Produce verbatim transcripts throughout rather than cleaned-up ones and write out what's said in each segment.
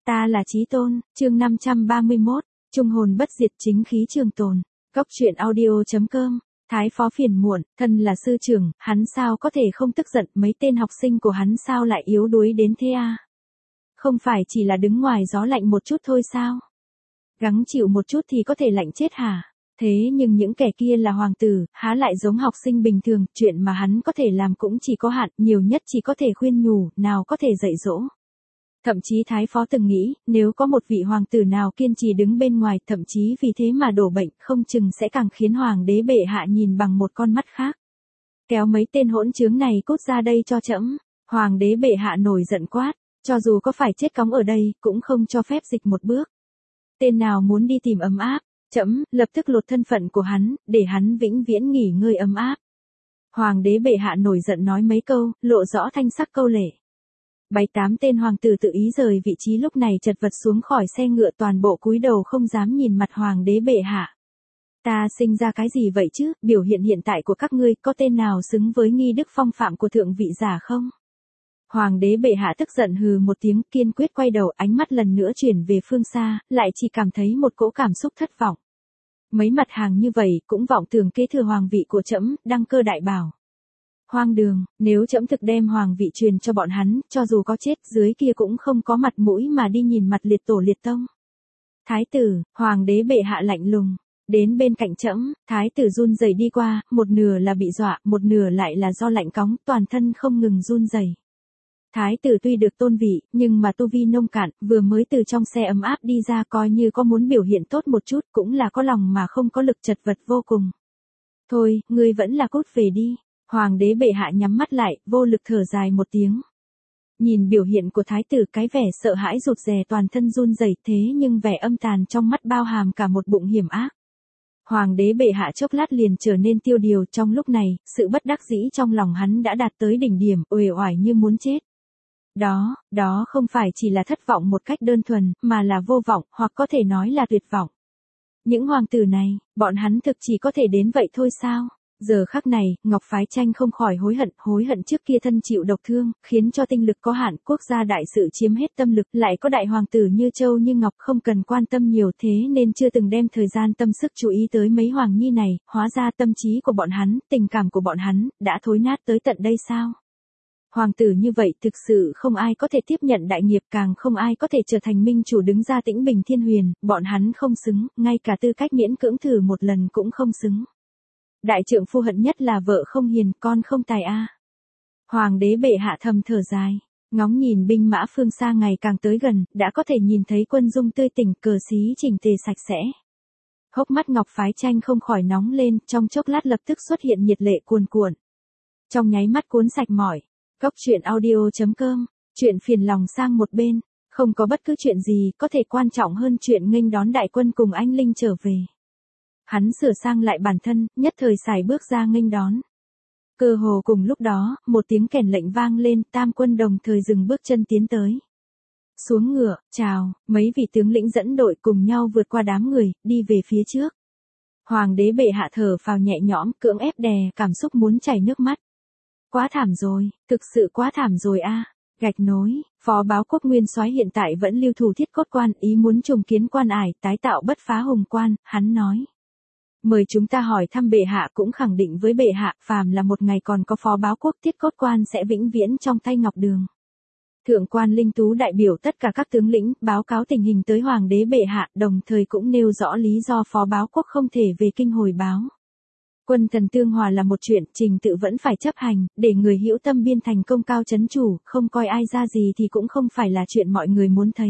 Ta là Chí Tôn, chương năm trăm ba mươi mốt, trung hồn bất diệt chính khí trường tồn. Cốc truyện audio chấm com. Thái phó phiền muộn, thân là sư trưởng, hắn sao có thể không tức giận, mấy tên học sinh của hắn sao lại yếu đuối đến thế à? Không phải chỉ là đứng ngoài gió lạnh một chút thôi sao? Gắng chịu một chút thì có thể lạnh chết hả? Thế nhưng những kẻ kia là hoàng tử, há lại giống học sinh bình thường, chuyện mà hắn có thể làm cũng chỉ có hạn, nhiều nhất chỉ có thể khuyên nhủ, nào có thể dạy dỗ. Thậm chí Thái phó từng nghĩ, nếu có một vị hoàng tử nào kiên trì đứng bên ngoài, thậm chí vì thế mà đổ bệnh, không chừng sẽ càng khiến hoàng đế bệ hạ nhìn bằng một con mắt khác. Kéo mấy tên hỗn trướng này cút ra đây cho trẫm. Hoàng đế bệ hạ nổi giận quát, cho dù có phải chết cóng ở đây, cũng không cho phép dịch một bước. Tên nào muốn đi tìm ấm áp, trẫm lập tức lột thân phận của hắn, để hắn vĩnh viễn nghỉ ngơi ấm áp. Hoàng đế bệ hạ nổi giận nói mấy câu, lộ rõ thanh sắc câu lệ. Bảy tám tên hoàng tử tự ý rời vị trí lúc này chật vật xuống khỏi xe ngựa, toàn bộ cúi đầu không dám nhìn mặt hoàng đế bệ hạ. Ta sinh ra cái gì vậy chứ, biểu hiện hiện tại của các ngươi có tên nào xứng với nghi đức phong phạm của thượng vị giả không? Hoàng đế bệ hạ tức giận hừ một tiếng, kiên quyết quay đầu, ánh mắt lần nữa chuyển về phương xa, lại chỉ cảm thấy một cỗ cảm xúc thất vọng. Mấy mặt hàng như vậy cũng vọng tưởng kế thừa hoàng vị của trẫm, đăng cơ đại bảo. Hoang đường, nếu trẫm thực đem hoàng vị truyền cho bọn hắn, cho dù có chết dưới kia cũng không có mặt mũi mà đi nhìn mặt liệt tổ liệt tông. Thái tử, hoàng đế bệ hạ lạnh lùng, đến bên cạnh trẫm, thái tử run rẩy đi qua, một nửa là bị dọa, một nửa lại là do lạnh cóng, toàn thân không ngừng run rẩy. Thái tử tuy được tôn vị, nhưng mà tu vi nông cạn, vừa mới từ trong xe ấm áp đi ra, coi như có muốn biểu hiện tốt một chút, cũng là có lòng mà không có lực, chật vật vô cùng. Thôi, ngươi vẫn là cút về đi. Hoàng đế bệ hạ nhắm mắt lại, vô lực thở dài một tiếng. Nhìn biểu hiện của thái tử, cái vẻ sợ hãi rụt rè, toàn thân run rẩy, thế nhưng vẻ âm tàn trong mắt bao hàm cả một bụng hiểm ác. Hoàng đế bệ hạ chốc lát liền trở nên tiêu điều, trong lúc này, sự bất đắc dĩ trong lòng hắn đã đạt tới đỉnh điểm, uể oải như muốn chết. Đó, đó không phải chỉ là thất vọng một cách đơn thuần, mà là vô vọng, hoặc có thể nói là tuyệt vọng. Những hoàng tử này, bọn hắn thực chỉ có thể đến vậy thôi sao? Giờ khắc này, Ngọc Phái Tranh không khỏi hối hận, hối hận trước kia thân chịu độc thương, khiến cho tinh lực có hạn, quốc gia đại sự chiếm hết tâm lực, lại có đại hoàng tử như Châu như Ngọc không cần quan tâm nhiều, thế nên chưa từng đem thời gian tâm sức chú ý tới mấy hoàng nhi này, hóa ra tâm trí của bọn hắn, tình cảm của bọn hắn, đã thối nát tới tận đây sao? Hoàng tử như vậy thực sự không ai có thể tiếp nhận đại nghiệp, càng không ai có thể trở thành minh chủ đứng ra tĩnh bình thiên huyền, bọn hắn không xứng, ngay cả tư cách miễn cưỡng thử một lần cũng không xứng. Đại trượng phu hận nhất là vợ không hiền, con không tài a. Hoàng đế bệ hạ thầm thở dài, ngóng nhìn binh mã phương xa ngày càng tới gần, đã có thể nhìn thấy quân dung tươi tỉnh, cờ xí chỉnh tề sạch sẽ. Hốc mắt Ngọc Phái Tranh không khỏi nóng lên, trong chốc lát lập tức xuất hiện nhiệt lệ cuồn cuộn. Trong nháy mắt cuốn sạch mỏi. Cốc truyện audio chấm com, chuyện phiền lòng sang một bên, không có bất cứ chuyện gì có thể quan trọng hơn chuyện nghênh đón đại quân cùng anh Linh trở về. Hắn sửa sang lại bản thân, nhất thời sải bước ra nghênh đón. Cơ hồ cùng lúc đó, một tiếng kèn lệnh vang lên, tam quân đồng thời dừng bước chân tiến tới. Xuống ngựa, chào, mấy vị tướng lĩnh dẫn đội cùng nhau vượt qua đám người, đi về phía trước. Hoàng đế bệ hạ thở phào nhẹ nhõm, cưỡng ép đè cảm xúc muốn chảy nước mắt. Quá thảm rồi, thực sự quá thảm rồi a. Gạch nối, phó báo quốc nguyên soái hiện tại vẫn lưu thủ thiết cốt quan, ý muốn trùng kiến quan ải, tái tạo bất phá hùng quan, hắn nói. Mời chúng ta hỏi thăm bệ hạ, cũng khẳng định với bệ hạ, phàm là một ngày còn có phó báo quốc thiết cốt quan sẽ vĩnh viễn trong tay Ngọc Đường. Thượng quan Linh Tú đại biểu tất cả các tướng lĩnh, báo cáo tình hình tới hoàng đế bệ hạ, đồng thời cũng nêu rõ lý do phó báo quốc không thể về kinh hồi báo. Quân thần tương hòa là một chuyện, trình tự vẫn phải chấp hành, để người hữu tâm biên thành công cao chấn chủ, không coi ai ra gì thì cũng không phải là chuyện mọi người muốn thấy.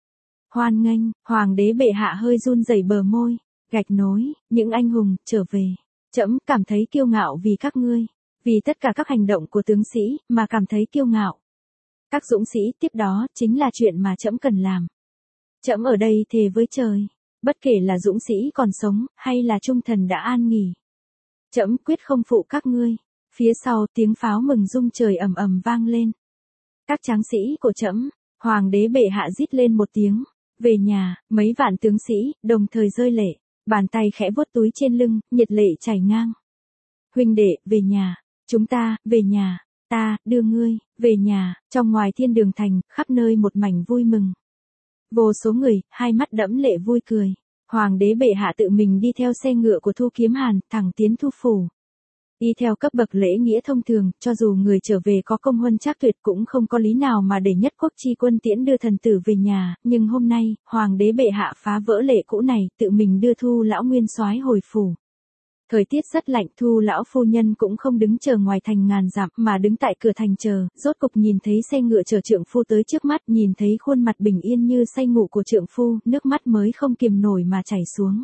Hoan nghênh, hoàng đế bệ hạ hơi run rẩy bờ môi, gạch nối, những anh hùng, trở về. Trẫm cảm thấy kiêu ngạo vì các ngươi, vì tất cả các hành động của tướng sĩ, mà cảm thấy kiêu ngạo. Các dũng sĩ, tiếp đó, chính là chuyện mà trẫm cần làm. Trẫm ở đây thề với trời, bất kể là dũng sĩ còn sống, hay là trung thần đã an nghỉ. Trẫm quyết không phụ các ngươi. Phía sau tiếng pháo mừng rung trời ầm ầm vang lên. Các tráng sĩ của trẫm, hoàng đế bệ hạ rít lên một tiếng. Về nhà, mấy vạn tướng sĩ, đồng thời rơi lệ. Bàn tay khẽ vuốt túi trên lưng, nhiệt lệ chảy ngang. Huynh đệ, về nhà. Chúng ta, về nhà. Ta, đưa ngươi, về nhà. Trong ngoài thiên đường thành, khắp nơi một mảnh vui mừng. Vô số người, hai mắt đẫm lệ vui cười. Hoàng đế bệ hạ tự mình đi theo xe ngựa của Thu Kiếm Hàn, thẳng tiến Thu phủ. Y theo cấp bậc lễ nghĩa thông thường, cho dù người trở về có công huân trác tuyệt cũng không có lý nào mà để nhất quốc chi quân tiễn đưa thần tử về nhà, nhưng hôm nay, hoàng đế bệ hạ phá vỡ lệ cũ này, tự mình đưa Thu lão nguyên soái hồi phủ. Thời tiết rất lạnh, Thu lão phu nhân cũng không đứng chờ ngoài thành ngàn dặm mà đứng tại cửa thành chờ, rốt cục nhìn thấy xe ngựa chở trượng phu tới trước mắt, nhìn thấy khuôn mặt bình yên như say ngủ của trượng phu, nước mắt mới không kiềm nổi mà chảy xuống.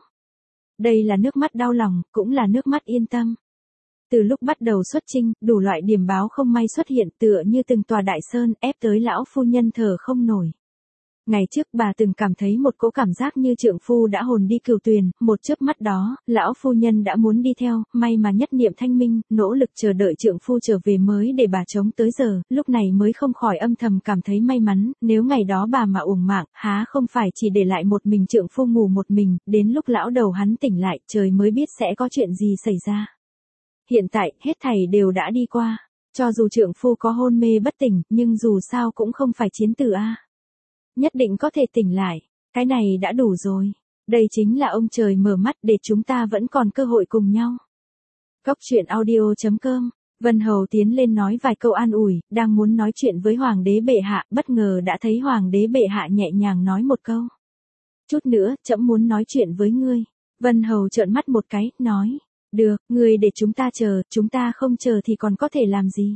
Đây là nước mắt đau lòng, cũng là nước mắt yên tâm. Từ lúc bắt đầu xuất chinh, đủ loại điểm báo không may xuất hiện tựa như từng tòa đại sơn ép tới lão phu nhân thở không nổi. Ngày trước bà từng cảm thấy một cỗ cảm giác như trượng phu đã hồn đi cửu tuyền, một chớp mắt đó, lão phu nhân đã muốn đi theo, may mà nhất niệm thanh minh, nỗ lực chờ đợi trượng phu trở về mới để bà chống tới giờ, lúc này mới không khỏi âm thầm cảm thấy may mắn, nếu ngày đó bà mà uổng mạng, há không phải chỉ để lại một mình trượng phu ngủ một mình, đến lúc lão đầu hắn tỉnh lại, trời mới biết sẽ có chuyện gì xảy ra. Hiện tại, hết thảy đều đã đi qua. Cho dù trượng phu có hôn mê bất tỉnh, nhưng dù sao cũng không phải chiến tử a. Nhất định có thể tỉnh lại. Cái này đã đủ rồi. Đây chính là ông trời mở mắt để chúng ta vẫn còn cơ hội cùng nhau. Cốc truyện audio chấm com. Vân Hầu tiến lên nói vài câu an ủi, đang muốn nói chuyện với hoàng đế bệ hạ, bất ngờ đã thấy hoàng đế bệ hạ nhẹ nhàng nói một câu. Chút nữa, trẫm muốn nói chuyện với ngươi. Vân Hầu trợn mắt một cái, nói. Được, ngươi để chúng ta chờ, chúng ta không chờ thì còn có thể làm gì.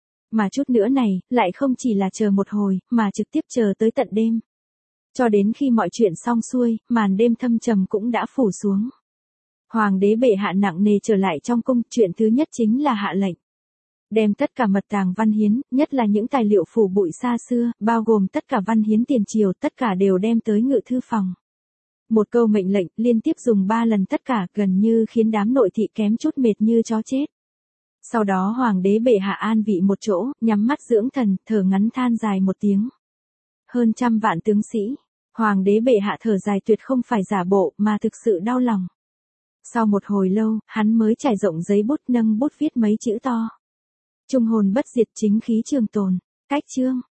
Mà chút nữa này, lại không chỉ là chờ một hồi, mà trực tiếp chờ tới tận đêm. Cho đến khi mọi chuyện xong xuôi, màn đêm thâm trầm cũng đã phủ xuống. Hoàng đế bệ hạ nặng nề trở lại trong cung, chuyện thứ nhất chính là hạ lệnh. Đem tất cả mật tàng văn hiến, nhất là những tài liệu phủ bụi xa xưa, bao gồm tất cả văn hiến tiền triều, tất cả đều đem tới ngự thư phòng. Một câu mệnh lệnh liên tiếp dùng ba lần tất cả gần như khiến đám nội thị kém chút mệt như chó chết. Sau đó hoàng đế bệ hạ an vị một chỗ, nhắm mắt dưỡng thần, thở ngắn than dài một tiếng. Hơn trăm vạn tướng sĩ, hoàng đế bệ hạ thở dài tuyệt không phải giả bộ mà thực sự đau lòng. Sau một hồi lâu, hắn mới trải rộng giấy bút nâng bút viết mấy chữ to. Trung hồn bất diệt chính khí trường tồn, cách chương.